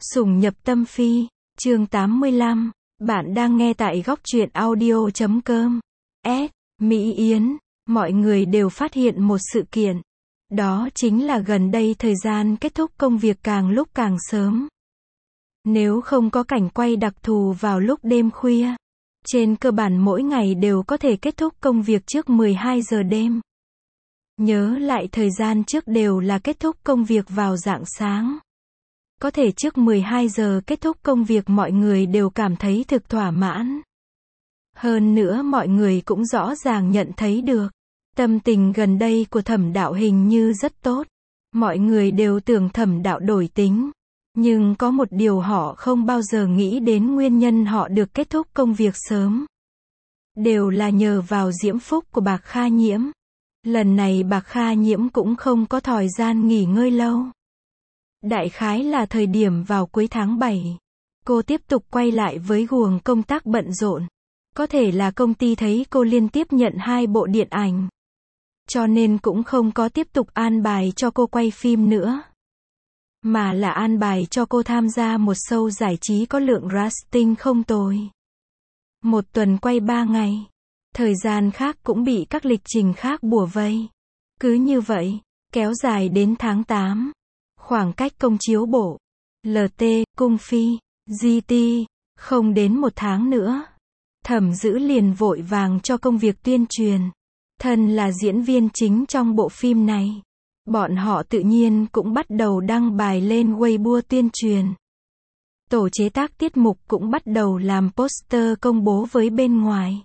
Sủng nhập tâm phi, chương 85, bạn đang nghe tại góc truyện audio.com. Mỹ Yến, mọi người đều phát hiện một sự kiện. Đó chính là gần đây thời gian kết thúc công việc càng lúc càng sớm. Nếu không có cảnh quay đặc thù vào lúc đêm khuya, trên cơ bản mỗi ngày đều có thể kết thúc công việc trước 12 giờ đêm. Nhớ lại thời gian trước đều là kết thúc công việc vào rạng sáng. Có thể trước 12 giờ kết thúc công việc mọi người đều cảm thấy thực thỏa mãn. Hơn nữa mọi người cũng rõ ràng nhận thấy được, tâm tình gần đây của Thẩm Đạo hình như rất tốt. Mọi người đều tưởng Thẩm Đạo đổi tính. Nhưng có một điều họ không bao giờ nghĩ đến nguyên nhân họ được kết thúc công việc sớm. Đều là nhờ vào diễm phúc của Bạc Kha Nhiễm. Lần này Bạc Kha Nhiễm cũng không có thời gian nghỉ ngơi lâu. Đại khái là thời điểm vào cuối tháng 7. Cô tiếp tục quay lại với guồng công tác bận rộn. Có thể là công ty thấy cô liên tiếp nhận 2 bộ điện ảnh. Cho nên cũng không có tiếp tục an bài cho cô quay phim nữa. Mà là an bài cho cô tham gia một show giải trí có lượng rating không tồi. Một tuần quay 3 ngày. Thời gian khác cũng bị các lịch trình khác bủa vây. Cứ như vậy, kéo dài đến tháng 8. Khoảng cách công chiếu bộ LT, Cung Phi, GT, không đến 1 tháng nữa. Thẩm Dữ liền vội vàng cho công việc tuyên truyền. Thân là diễn viên chính trong bộ phim này. Bọn họ tự nhiên cũng bắt đầu đăng bài lên Weibo tuyên truyền. Tổ chế tác tiết mục cũng bắt đầu làm poster công bố với bên ngoài.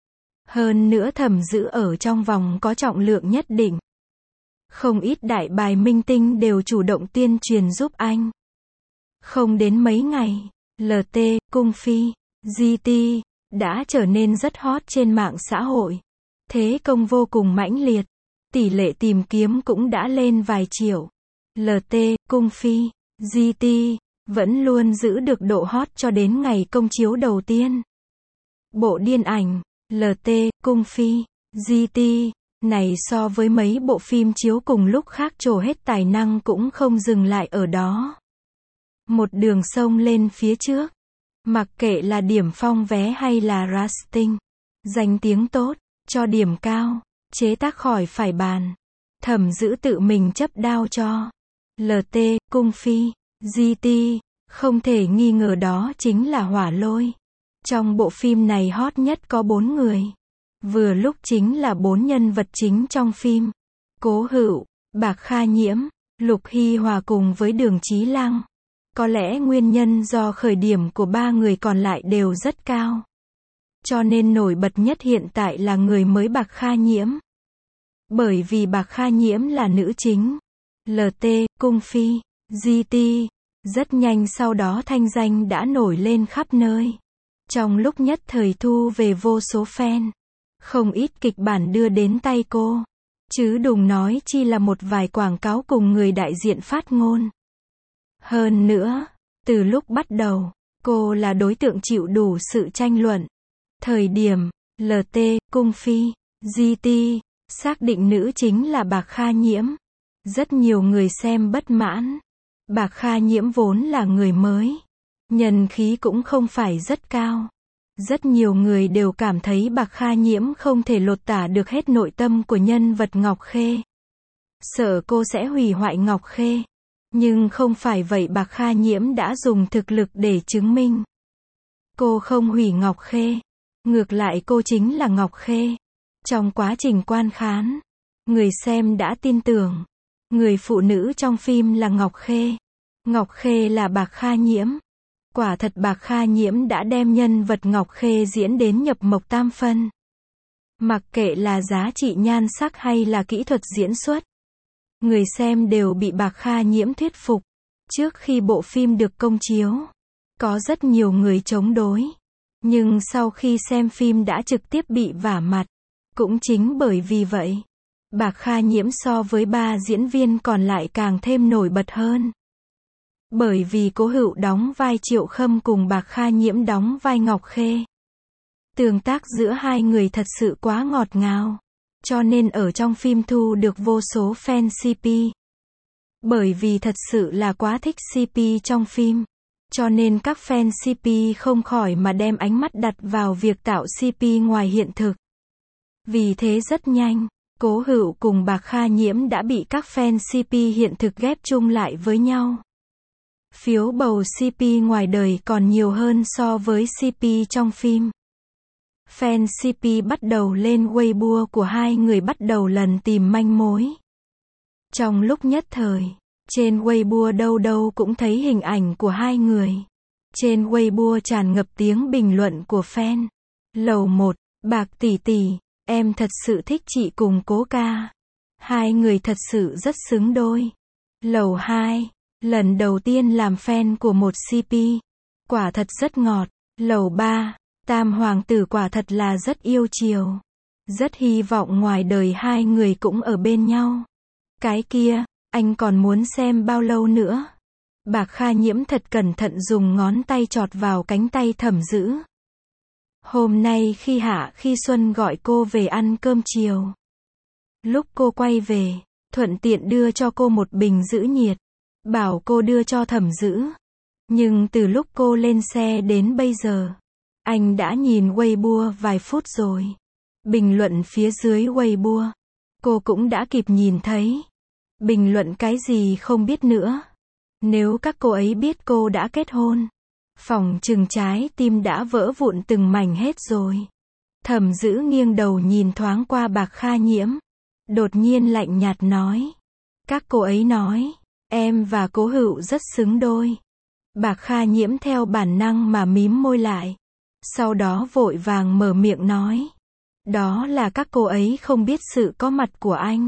Hơn nữa Thẩm Dữ ở trong vòng có trọng lượng nhất định. Không ít đại bài minh tinh đều chủ động tuyên truyền giúp anh. Không đến mấy ngày, LT, Cung Phi, GT, đã trở nên rất hot trên mạng xã hội. Thế công vô cùng mãnh liệt. Tỷ lệ tìm kiếm cũng đã lên vài triệu. LT, Cung Phi, GT, vẫn luôn giữ được độ hot cho đến ngày công chiếu đầu tiên. Bộ điện ảnh, LT, Cung Phi, GT, này so với mấy bộ phim chiếu cùng lúc khác trổ hết tài năng cũng không dừng lại ở đó. Một đường sông lên phía trước. Mặc kệ là điểm phong vé hay là rating, danh tiếng tốt, cho điểm cao, chế tác khỏi phải bàn. Thẩm Dữ tự mình chấp đao cho. LT, Cung Phi, GT, không thể nghi ngờ đó chính là hỏa lôi. Trong bộ phim này hot nhất có 4 người. Vừa lúc chính là 4 nhân vật chính trong phim. Cố Hữu, Bạc Kha Nhiễm, Lục Hy Hòa cùng với Đường Chí Lăng. Có lẽ nguyên nhân do khởi điểm của 3 người còn lại đều rất cao. Cho nên nổi bật nhất hiện tại là người mới Bạc Kha Nhiễm. Bởi vì Bạc Kha Nhiễm là nữ chính. LT, Cung Phi, GT, rất nhanh sau đó thanh danh đã nổi lên khắp nơi. Trong lúc nhất thời thu về vô số fan. Không ít kịch bản đưa đến tay cô. Chứ đừng nói chi là một vài quảng cáo cùng người đại diện phát ngôn. Hơn nữa, từ lúc bắt đầu, cô là đối tượng chịu đủ sự tranh luận. Thời điểm, LT, Cung Phi, GT, xác định nữ chính là Bạc Kha Nhiễm. Rất nhiều người xem bất mãn. Bạc Kha Nhiễm vốn là người mới. Nhân khí cũng không phải rất cao. Rất nhiều người đều cảm thấy Bạc Kha Nhiễm không thể lột tả được hết nội tâm của nhân vật Ngọc Khê. Sợ cô sẽ hủy hoại Ngọc Khê. Nhưng không phải vậy, Bạc Kha Nhiễm đã dùng thực lực để chứng minh. Cô không hủy Ngọc Khê. Ngược lại cô chính là Ngọc Khê. Trong quá trình quan khán, người xem đã tin tưởng. Người phụ nữ trong phim là Ngọc Khê. Ngọc Khê là Bạc Kha Nhiễm. Quả thật Bạc Kha Nhiễm đã đem nhân vật Ngọc Khê diễn đến nhập mộc tam phân. Mặc kệ là giá trị nhan sắc hay là kỹ thuật diễn xuất, người xem đều bị Bạc Kha Nhiễm thuyết phục. Trước khi bộ phim được công chiếu, có rất nhiều người chống đối. Nhưng sau khi xem phim đã trực tiếp bị vả mặt. Cũng chính bởi vì vậy, Bạc Kha Nhiễm so với 3 diễn viên còn lại càng thêm nổi bật hơn. Bởi vì Cố Hữu đóng vai Triệu Khâm cùng Bạc Kha Nhiễm đóng vai Ngọc Khê. Tương tác giữa hai người thật sự quá ngọt ngào. Cho nên ở trong phim thu được vô số fan CP. Bởi vì thật sự là quá thích CP trong phim. Cho nên các fan CP không khỏi mà đem ánh mắt đặt vào việc tạo CP ngoài hiện thực. Vì thế rất nhanh, Cố Hữu cùng Bạc Kha Nhiễm đã bị các fan CP hiện thực ghép chung lại với nhau. Phiếu bầu CP ngoài đời còn nhiều hơn so với CP trong phim. Fan CP bắt đầu lên Weibo của hai người bắt đầu lần tìm manh mối. Trong lúc nhất thời, trên Weibo đâu đâu cũng thấy hình ảnh của hai người. Trên Weibo tràn ngập tiếng bình luận của fan. Lầu 1, Bạc tỷ tỷ, em thật sự thích chị cùng Cố ca. Hai người thật sự rất xứng đôi. Lầu 2, lần đầu tiên làm fan của một CP. Quả thật rất ngọt. Lầu 3, Tam hoàng tử quả thật là rất yêu chiều. Rất hy vọng ngoài đời hai người cũng ở bên nhau. Cái kia, anh còn muốn xem bao lâu nữa? Bạc Kha Nhiễm thật cẩn thận dùng ngón tay chọt vào cánh tay Thẩm Dữ. Hôm nay khi Xuân gọi cô về ăn cơm chiều. Lúc cô quay về, thuận tiện đưa cho cô một bình giữ nhiệt. Bảo cô đưa cho Thẩm Dữ. Nhưng từ lúc cô lên xe đến bây giờ, anh đã nhìn Weibo vài phút rồi. Bình luận phía dưới Weibo, cô cũng đã kịp nhìn thấy. Bình luận cái gì không biết nữa. Nếu các cô ấy biết cô đã kết hôn, phỏng chừng trái tim đã vỡ vụn từng mảnh hết rồi. Thẩm Dữ nghiêng đầu nhìn thoáng qua Bạc Kha Nhiễm. Đột nhiên lạnh nhạt nói. Các cô ấy nói, em và Cố Hữu rất xứng đôi. Bạc Kha Nhiễm theo bản năng mà mím môi lại. Sau đó vội vàng mở miệng nói. Đó là các cô ấy không biết sự có mặt của anh.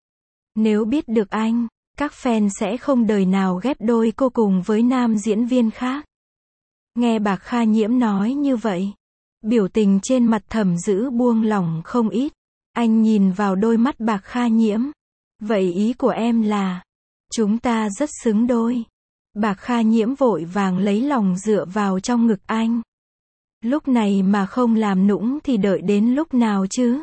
Nếu biết được anh, các fan sẽ không đời nào ghép đôi cô cùng với nam diễn viên khác. Nghe Bạc Kha Nhiễm nói như vậy, biểu tình trên mặt Thẩm Dữ buông lỏng không ít. Anh nhìn vào đôi mắt Bạc Kha Nhiễm. Vậy ý của em là, chúng ta rất xứng đôi. Bạc Kha Nhiễm vội vàng lấy lòng dựa vào trong ngực anh. Lúc này mà không làm nũng thì đợi đến lúc nào chứ?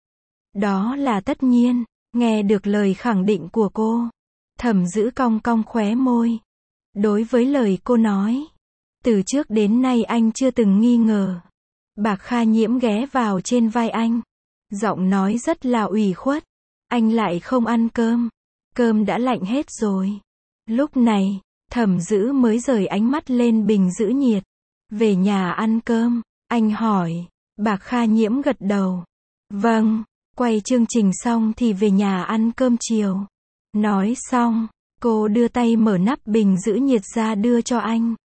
Đó là tất nhiên. Nghe được lời khẳng định của cô, Thẩm Dữ cong cong khóe môi. Đối với lời cô nói, từ trước đến nay anh chưa từng nghi ngờ. Bạc Kha Nhiễm ghé vào trên vai anh, giọng nói rất là ủy khuất. Anh lại không ăn cơm. Cơm đã lạnh hết rồi. Lúc này, Thẩm Dữ mới rời ánh mắt lên bình giữ nhiệt. Về nhà ăn cơm, anh hỏi. Bạc Kha Nhiễm gật đầu. Vâng, quay chương trình xong thì về nhà ăn cơm chiều. Nói xong, cô đưa tay mở nắp bình giữ nhiệt ra đưa cho anh.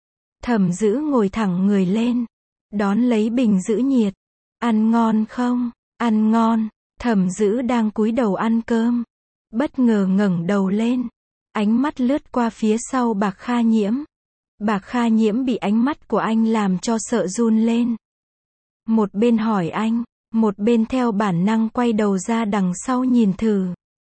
Thẩm Dữ ngồi thẳng người lên, đón lấy bình giữ nhiệt. Ăn ngon không? Ăn ngon. Thẩm Dữ đang cúi đầu ăn cơm, bất ngờ ngẩng đầu lên, ánh mắt lướt qua phía sau Bạc Kha Nhiễm. Bạc Kha Nhiễm bị ánh mắt của anh làm cho sợ run lên. Một bên hỏi anh, một bên theo bản năng quay đầu ra đằng sau nhìn thử.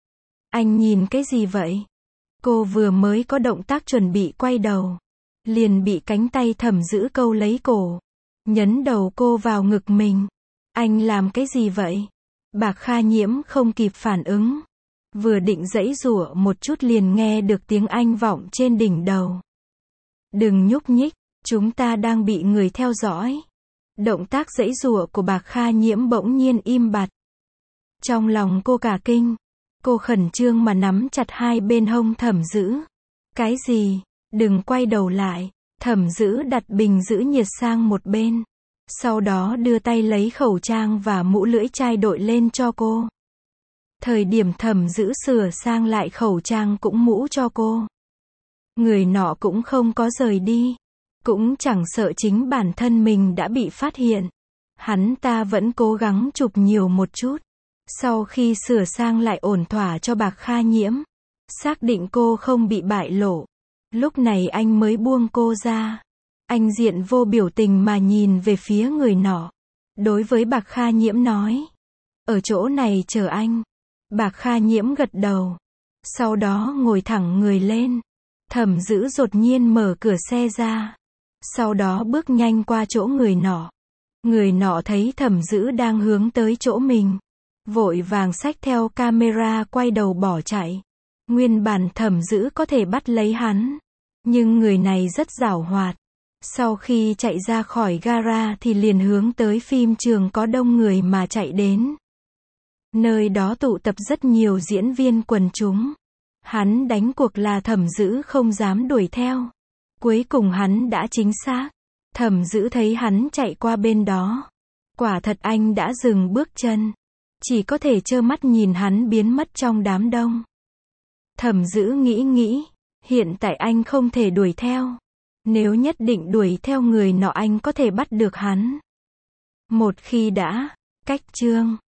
Anh nhìn cái gì vậy? Cô vừa mới có động tác chuẩn bị quay đầu, liền bị cánh tay Thẩm Dữ câu lấy cổ, nhấn đầu cô vào ngực mình. Anh làm cái gì vậy? Bạc Kha Nhiễm không kịp phản ứng. Vừa định giãy giụa một chút liền nghe được tiếng anh vọng trên đỉnh đầu. Đừng nhúc nhích, chúng ta đang bị người theo dõi. Động tác giãy giụa của Bạc Kha Nhiễm bỗng nhiên im bặt. Trong lòng cô cả kinh. Cô khẩn trương mà nắm chặt hai bên hông Thẩm Dữ. Cái gì? Đừng quay đầu lại. Thẩm Dữ đặt bình giữ nhiệt sang một bên. Sau đó đưa tay lấy khẩu trang và mũ lưỡi chai đội lên cho cô. Thời điểm Thẩm Dữ sửa sang lại khẩu trang cũng mũ cho cô. Người nọ cũng không có rời đi. Cũng chẳng sợ chính bản thân mình đã bị phát hiện. Hắn ta vẫn cố gắng chụp nhiều một chút. Sau khi sửa sang lại ổn thỏa cho Bạc Kha Nhiễm, xác định cô không bị bại lộ, lúc này anh mới buông cô ra. Anh diện vô biểu tình mà nhìn về phía người nọ. Đối với Bạc Kha Nhiễm nói. Ở chỗ này chờ anh. Bạc Kha Nhiễm gật đầu. Sau đó ngồi thẳng người lên. Thẩm Dữ đột nhiên mở cửa xe ra. Sau đó bước nhanh qua chỗ người nọ. Người nọ thấy Thẩm Dữ đang hướng tới chỗ mình, vội vàng xách theo camera quay đầu bỏ chạy. Nguyên bản Thẩm Dữ có thể bắt lấy hắn, Nhưng người này rất giảo hoạt. Sau khi chạy ra khỏi gara thì liền hướng tới phim trường có đông người mà chạy đến. Nơi đó tụ tập rất nhiều diễn viên quần chúng. Hắn đánh cuộc là Thẩm Dữ không dám đuổi theo. Cuối cùng hắn đã chính xác. Thẩm Dữ thấy hắn chạy qua bên đó. Quả thật anh đã dừng bước chân. Chỉ có thể trơ mắt nhìn hắn biến mất trong đám đông. Thẩm Dữ nghĩ, hiện tại anh không thể đuổi theo. Nếu nhất định đuổi theo người nọ anh có thể bắt được hắn. Một khi đã cách chương